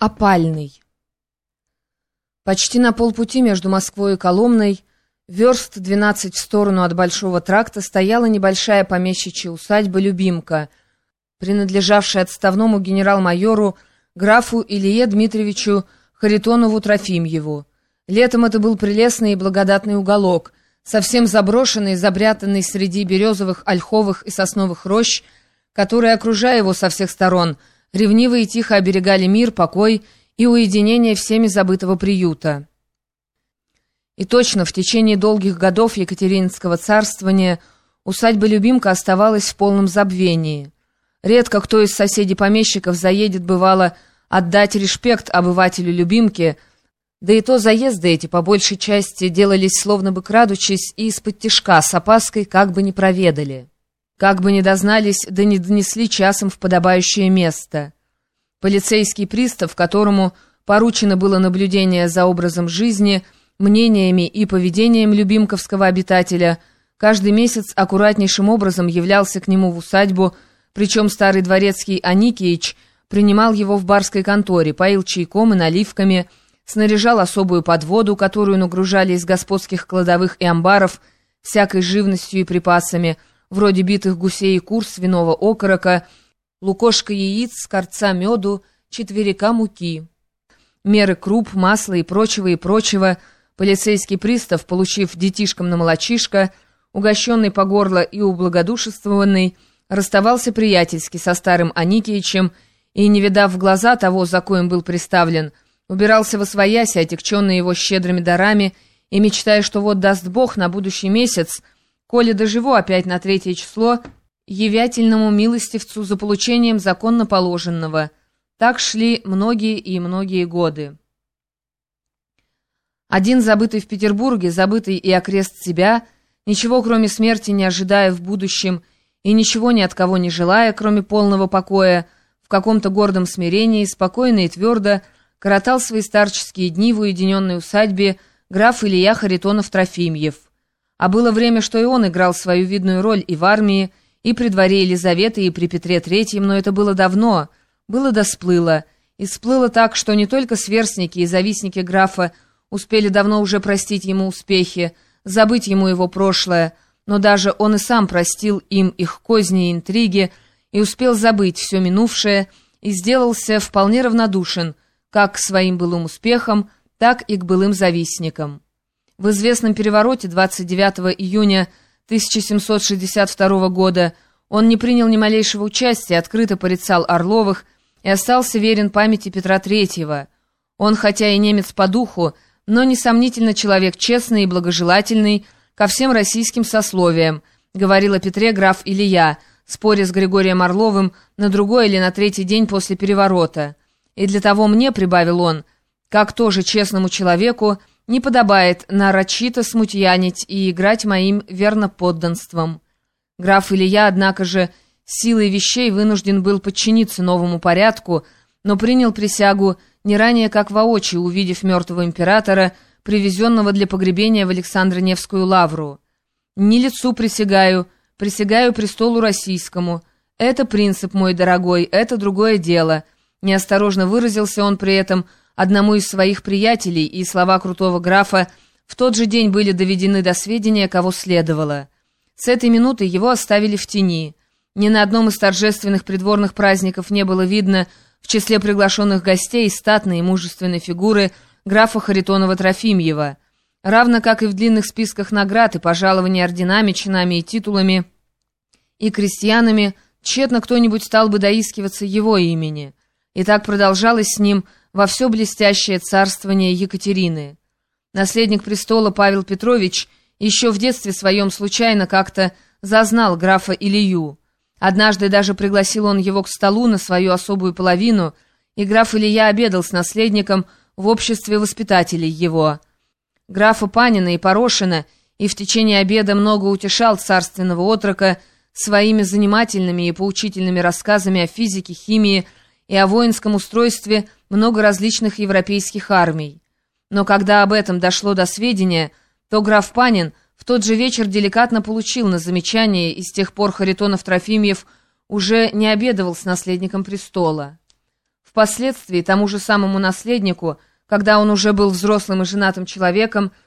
Опальный. Почти на полпути между Москвой и Коломной, верст 12 в сторону от Большого тракта, стояла небольшая помещичья усадьба Любимка, принадлежавшая отставному генерал-майору графу Илье Дмитриевичу Харитонову-Трофимьеву. Летом это был прелестный и благодатный уголок, совсем заброшенный, забрятанный среди березовых, ольховых и сосновых рощ, которые, окружая его со всех сторон, ревниво и тихо оберегали мир, покой и уединение всеми забытого приюта. И точно, в течение долгих годов Екатерининского царствования усадьба Любимка оставалась в полном забвении. Редко кто из соседей-помещиков заедет, бывало, отдать респект обывателю Любимки, да и то заезды эти, по большей части, делались словно бы крадучись и из-под тишка, с опаской, как бы не проведали, как бы не дознались, да не донесли часом в подобающее место. Полицейский пристав, которому поручено было наблюдение за образом жизни, мнениями и поведением любимковского обитателя, каждый месяц аккуратнейшим образом являлся к нему в усадьбу, причем старый дворецкий Аникеич принимал его в барской конторе, поил чайком и наливками, снаряжал особую подводу, которую нагружали из господских кладовых и амбаров всякой живностью и припасами, вроде битых гусей и кур, свиного окорока, лукошка яиц, скорца меду, четверика муки. Меры круп, масла и прочего, полицейский пристав, получив детишкам на молочишко, угощенный по горло и ублагодушествованный, расставался приятельски со старым Аникеичем и, не видав в глаза того, за коим был приставлен, убирался восвоясь, отягченный его щедрыми дарами, и мечтая, что вот даст Бог на будущий месяц, коли доживу опять на 3 число, явятельному милостивцу за получением законно положенного. Так шли многие и многие годы. Один, забытый в Петербурге, забытый и окрест себя, ничего кроме смерти не ожидая в будущем и ничего ни от кого не желая, кроме полного покоя, в каком-то гордом смирении, спокойно и твердо коротал свои старческие дни в уединенной усадьбе граф Илья Харитонов-Трофимьев. А было время, что и он играл свою видную роль и в армии, и при дворе Елизаветы, и при Петре Третьем, но это было давно, было да сплыло, и сплыло так, что не только сверстники и завистники графа успели давно уже простить ему успехи, забыть ему его прошлое, но даже он и сам простил им их козни и интриги, и успел забыть все минувшее, и сделался вполне равнодушен как к своим былым успехам, так и к былым завистникам. В известном перевороте 29 июня 1762 года он не принял ни малейшего участия, открыто порицал Орловых и остался верен памяти Петра Третьего. Он, хотя и немец по духу, но, несомнительно, человек честный и благожелательный ко всем российским сословиям, говорил о Петре граф Илья, споря с Григорием Орловым на другой или на 3-й день после переворота. И для того мне, прибавил он, как тоже честному человеку, не подобает нарочито смутьянить и играть моим верноподданством. Граф Илья, однако же, силой вещей вынужден был подчиниться новому порядку, но принял присягу не ранее, как воочию, увидев мертвого императора, привезенного для погребения в Александро-Невскую лавру. «Не лицу присягаю, присягаю престолу российскому. Это принцип, мой дорогой, это другое дело». Неосторожно выразился он при этом одному из своих приятелей, и слова крутого графа в тот же день были доведены до сведения, кого следовало. С этой минуты его оставили в тени. Ни на одном из торжественных придворных праздников не было видно в числе приглашенных гостей статной и мужественной фигуры графа Харитонова-Трофимьева, равно как и в длинных списках наград и пожалований орденами, чинами и титулами, и крестьянами тщетно кто-нибудь стал бы доискиваться его имени. И так продолжалось с ним во все блестящее царствование Екатерины. Наследник престола Павел Петрович еще в детстве своем случайно как-то зазнал графа Илью. Однажды даже пригласил он его к столу на свою особую половину, и граф Илья обедал с наследником в обществе воспитателей его, графа Панина и Порошина, и в течение обеда много утешал царственного отрока своими занимательными и поучительными рассказами о физике, химии и о воинском устройстве много различных европейских армий. Но когда об этом дошло до сведения, то граф Панин в тот же вечер деликатно получил на замечание, и с тех пор Харитонов-Трофимьев уже не обедывал с наследником престола. Впоследствии тому же самому наследнику, когда он уже был взрослым и женатым человеком,